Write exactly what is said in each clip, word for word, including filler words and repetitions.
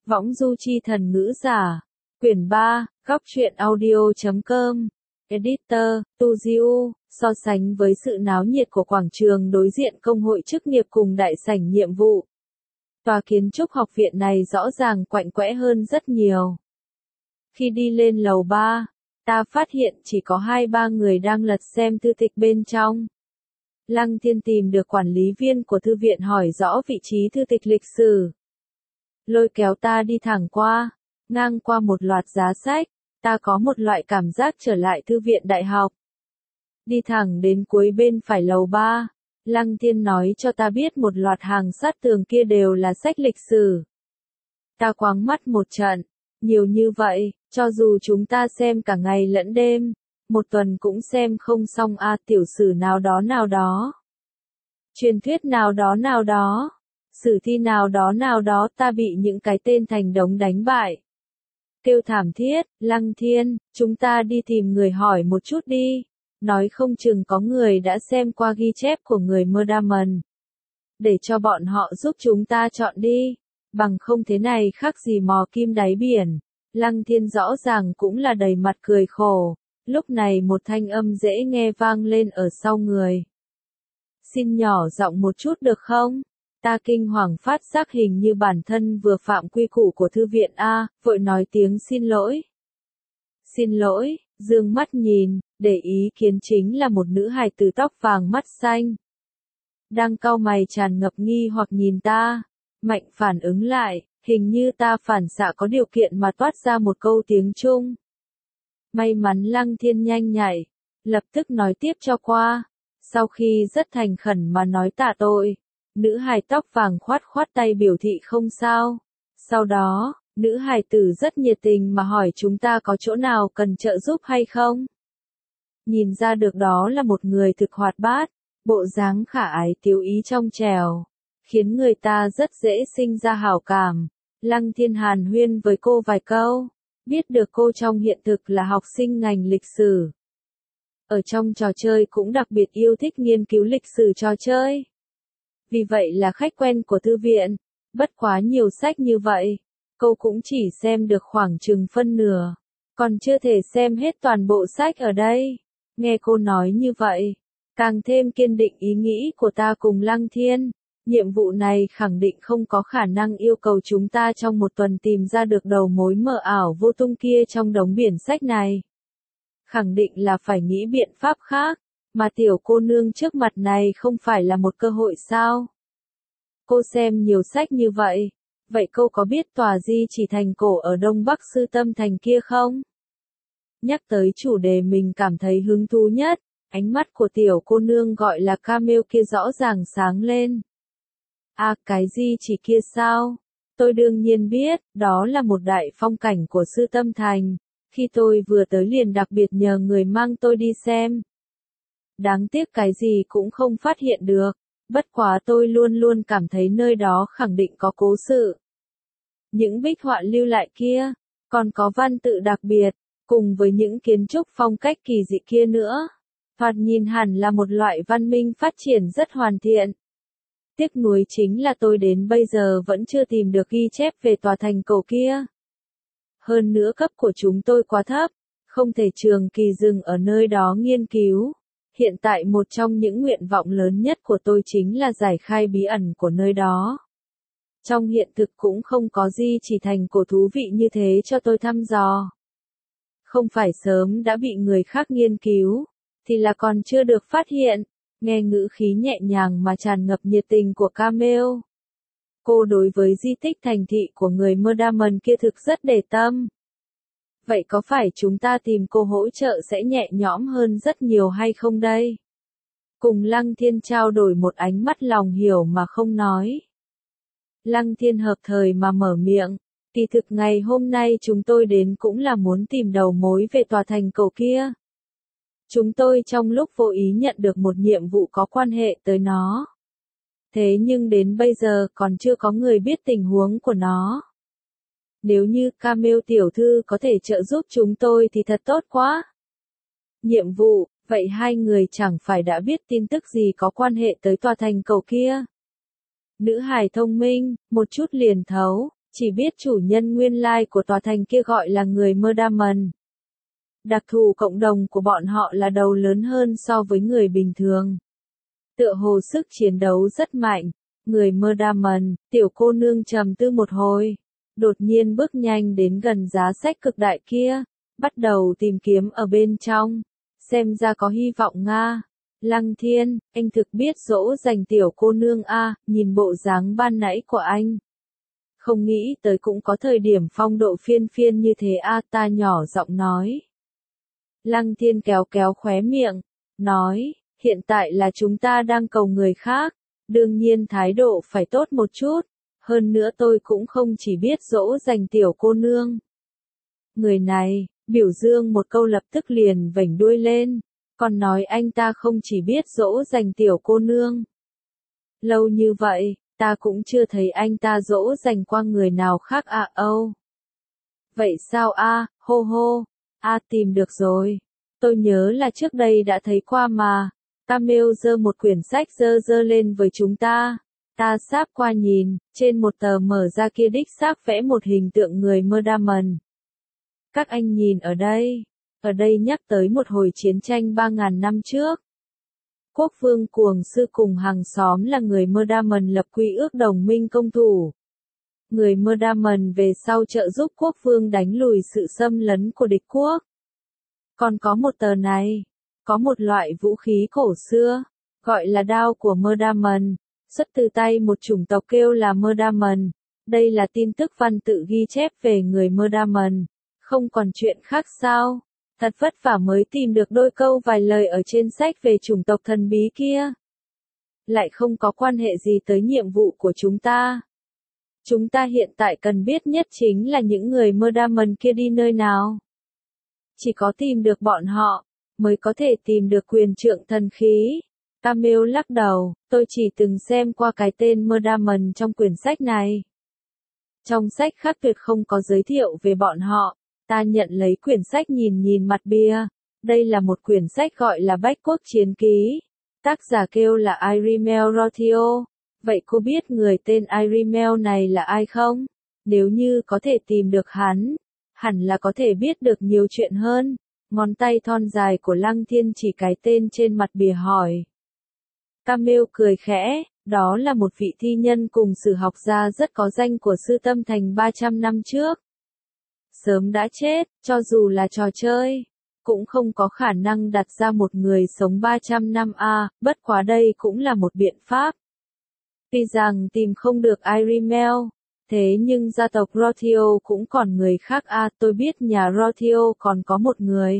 Võng du chi thần ngữ giả. Quyển ba, góc truyện audio chấm com. Editor, Tu Diu, so sánh với sự náo nhiệt của quảng trường đối diện công hội chức nghiệp cùng đại sảnh nhiệm vụ. Tòa kiến trúc học viện này rõ ràng quạnh quẽ hơn rất nhiều. Khi đi lên lầu ba, ta phát hiện chỉ có hai ba người đang lật xem thư tịch bên trong. Lăng Thiên tìm được quản lý viên của thư viện hỏi rõ vị trí thư tịch lịch sử. Lôi kéo ta đi thẳng qua, ngang qua một loạt giá sách, ta có một loại cảm giác trở lại thư viện đại học. Đi thẳng đến cuối bên phải lầu ba, Lăng Thiên nói cho ta biết một loạt hàng sát tường kia đều là sách lịch sử. Ta quáng mắt một trận, nhiều như vậy, cho dù chúng ta xem cả ngày lẫn đêm, một tuần cũng xem không xong a à, tiểu sử nào đó nào đó. Truyền thuyết nào đó nào đó. Sử thi nào đó nào đó ta bị những cái tên thành đống đánh bại. Kêu thảm thiết, Lăng Thiên, chúng ta đi tìm người hỏi một chút đi. Nói không chừng có người đã xem qua ghi chép của người Murdaman. Để cho bọn họ giúp chúng ta chọn đi. Bằng không thế này khác gì mò kim đáy biển. Lăng Thiên rõ ràng cũng là đầy mặt cười khổ. Lúc này một thanh âm dễ nghe vang lên ở sau người. Xin nhỏ giọng một chút được không? Ta kinh hoàng phát giác hình như bản thân vừa phạm quy củ của thư viện A, vội nói tiếng xin lỗi. Xin lỗi, dương mắt nhìn, để ý kiến chính là một nữ hài tử tóc vàng mắt xanh. Đang cau mày tràn ngập nghi hoặc nhìn ta, mạnh phản ứng lại, hình như ta phản xạ có điều kiện mà toát ra một câu tiếng Trung. May mắn Lăng Thiên nhanh nhạy, lập tức nói tiếp cho qua, sau khi rất thành khẩn mà nói tạ tội. Nữ hài tóc vàng khoát khoát tay biểu thị không sao. Sau đó, nữ hài tử rất nhiệt tình mà hỏi chúng ta có chỗ nào cần trợ giúp hay không. Nhìn ra được đó là một người thực hoạt bát, bộ dáng khả ái tiếu ý trong trèo, khiến người ta rất dễ sinh ra hảo cảm. Lăng Thiên hàn huyên với cô vài câu, biết được cô trong hiện thực là học sinh ngành lịch sử. Ở trong trò chơi cũng đặc biệt yêu thích nghiên cứu lịch sử trò chơi. Vì vậy là khách quen của thư viện, bất quá nhiều sách như vậy, cô cũng chỉ xem được khoảng chừng phân nửa, còn chưa thể xem hết toàn bộ sách ở đây. Nghe cô nói như vậy, càng thêm kiên định ý nghĩ của ta cùng Lăng Thiên, nhiệm vụ này khẳng định không có khả năng yêu cầu chúng ta trong một tuần tìm ra được đầu mối mờ ảo vô tung kia trong đống biển sách này. Khẳng định là phải nghĩ biện pháp khác. Mà tiểu cô nương trước mặt này không phải là một cơ hội sao? Cô xem nhiều sách như vậy, vậy cô có biết tòa di chỉ thành cổ ở Đông Bắc Sư Tâm Thành kia không? Nhắc tới chủ đề mình cảm thấy hứng thú nhất, ánh mắt của tiểu cô nương gọi là Camille kia rõ ràng sáng lên. À cái di chỉ kia sao? Tôi đương nhiên biết, đó là một đại phong cảnh của Sư Tâm Thành. Khi tôi vừa tới liền đặc biệt nhờ người mang tôi đi xem. Đáng tiếc cái gì cũng không phát hiện được, bất quá tôi luôn luôn cảm thấy nơi đó khẳng định có cố sự. Những bích họa lưu lại kia, còn có văn tự đặc biệt, cùng với những kiến trúc phong cách kỳ dị kia nữa. Thoạt nhìn hẳn là một loại văn minh phát triển rất hoàn thiện. Tiếc nuối chính là tôi đến bây giờ vẫn chưa tìm được ghi chép về tòa thành cổ kia. Hơn nữa cấp của chúng tôi quá thấp, không thể trường kỳ dừng ở nơi đó nghiên cứu. Hiện tại một trong những nguyện vọng lớn nhất của tôi chính là giải khai bí ẩn của nơi đó. Trong hiện thực cũng không có gì chỉ thành cổ thú vị như thế cho tôi thăm dò. Không phải sớm đã bị người khác nghiên cứu, thì là còn chưa được phát hiện. Nghe ngữ khí nhẹ nhàng mà tràn ngập nhiệt tình của Camille. Cô đối với di tích thành thị của người Murdaman kia thực rất để tâm. Vậy có phải chúng ta tìm cô hỗ trợ sẽ nhẹ nhõm hơn rất nhiều hay không đây? Cùng Lăng Thiên trao đổi một ánh mắt lòng hiểu mà không nói. Lăng Thiên hợp thời mà mở miệng, kỳ thực ngày hôm nay chúng tôi đến cũng là muốn tìm đầu mối về tòa thành cổ kia. Chúng tôi trong lúc vô ý nhận được một nhiệm vụ có quan hệ tới nó. Thế nhưng đến bây giờ còn chưa có người biết tình huống của nó. Nếu như Camille tiểu thư có thể trợ giúp chúng tôi thì thật tốt quá. Nhiệm vụ, vậy hai người chẳng phải đã biết tin tức gì có quan hệ tới tòa thành cổ kia. Nữ hài thông minh, một chút liền thấu, Chỉ biết chủ nhân nguyên lai của tòa thành kia gọi là người Murdaman. Đặc thù cộng đồng của bọn họ là đầu lớn hơn so với người bình thường. Tựa hồ sức chiến đấu rất mạnh. Người Murdaman, tiểu cô nương trầm tư một hồi. Đột nhiên bước nhanh đến gần giá sách cực đại kia. Bắt đầu tìm kiếm ở bên trong. Xem ra có hy vọng Nga. Lăng Thiên, anh thực biết dỗ dành tiểu cô nương a, nhìn bộ dáng ban nãy của anh. Không nghĩ tới cũng có thời điểm phong độ phiên phiên như thế a, ta nhỏ giọng nói. Lăng Thiên kéo kéo khóe miệng, nói, hiện tại là chúng ta đang cầu người khác, đương nhiên thái độ phải tốt một chút, hơn nữa tôi cũng không chỉ biết dỗ dành tiểu cô nương. Người này, biểu dương một câu lập tức liền vểnh đuôi lên, còn nói anh ta không chỉ biết dỗ dành tiểu cô nương. Lâu như vậy, ta cũng chưa thấy anh ta dỗ dành qua người nào khác à âu. Vậy sao a, hô hô, a tìm được rồi. Tôi nhớ là trước đây đã thấy qua mà. Camille giơ một quyển sách dơ dơ lên với chúng ta. Ta sáp qua nhìn, trên một tờ mở ra kia đích xác vẽ một hình tượng người Murdaman. Các anh nhìn ở đây. Ở đây nhắc tới một hồi chiến tranh ba ngàn năm trước. Quốc vương Cuồng Sư cùng hàng xóm là người Murdaman lập quy ước đồng minh công thủ. Người Murdaman về sau trợ giúp quốc vương đánh lùi sự xâm lấn của địch quốc. Còn có một tờ này, có một loại vũ khí cổ xưa, gọi là đao của Murdaman, xuất từ tay một chủng tộc kêu là Murdaman. Đây là tin tức văn tự ghi chép về người Murdaman, không còn chuyện khác sao? Thật vất vả mới tìm được đôi câu vài lời ở trên sách về chủng tộc thần bí kia. Lại không có quan hệ gì tới nhiệm vụ của chúng ta. Chúng ta hiện tại cần biết nhất chính là những người Murdaman kia đi nơi nào. Chỉ có tìm được bọn họ, mới có thể tìm được quyền trượng thần khí. Camille lắc đầu, tôi chỉ từng xem qua cái tên Murdaman trong quyển sách này. Trong sách khác tuyệt không có giới thiệu về bọn họ. Ta nhận lấy quyển sách nhìn nhìn mặt bìa. Đây là một quyển sách gọi là Bách Quốc Chiến Ký. Tác giả kêu là Irimel Rothio. Vậy cô biết người tên Irimel này là ai không? Nếu như có thể tìm được hắn, hẳn là có thể biết được nhiều chuyện hơn. Ngón tay thon dài của Lăng Thiên chỉ cái tên trên mặt bìa hỏi. Camille cười khẽ, đó là một vị thi nhân cùng sử học gia rất có danh của Sư Tâm Thành ba trăm năm trước. Sớm đã chết, cho dù là trò chơi, cũng không có khả năng đặt ra một người sống ba trăm năm a, bất quá đây cũng là một biện pháp. Tuy rằng tìm không được Irimel, thế nhưng gia tộc Rothio cũng còn người khác a, tôi biết nhà Rothio còn có một người.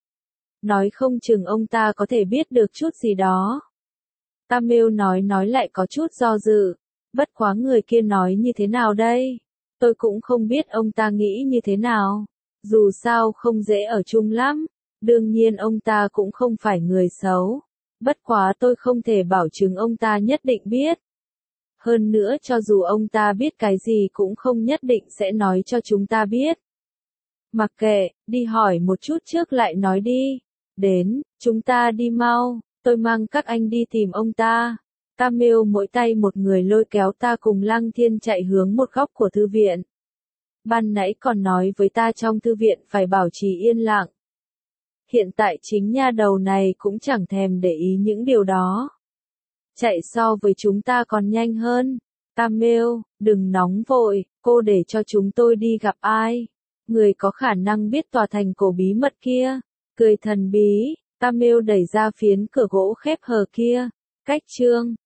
Nói không chừng ông ta có thể biết được chút gì đó. Camille nói nói lại có chút do dự, bất quá người kia nói như thế nào đây? Tôi cũng không biết ông ta nghĩ như thế nào. Dù sao không dễ ở chung lắm. Đương nhiên ông ta cũng không phải người xấu. Bất quá tôi không thể bảo chứng ông ta nhất định biết. Hơn nữa cho dù ông ta biết cái gì cũng không nhất định sẽ nói cho chúng ta biết. Mặc kệ, đi hỏi một chút trước lại nói đi. Đến, chúng ta đi mau, tôi mang các anh đi tìm ông ta. Camille mỗi tay một người lôi kéo ta cùng Lăng Thiên chạy hướng một góc của thư viện. Ban nãy còn nói với ta trong thư viện phải bảo trì yên lặng. Hiện tại chính nha đầu này cũng chẳng thèm để ý những điều đó. Chạy so với chúng ta còn nhanh hơn. Camille, đừng nóng vội, cô để cho chúng tôi đi gặp ai. Người có khả năng biết tòa thành cổ bí mật kia. Cười thần bí, Camille đẩy ra phiến cửa gỗ khép hờ kia. Cách chương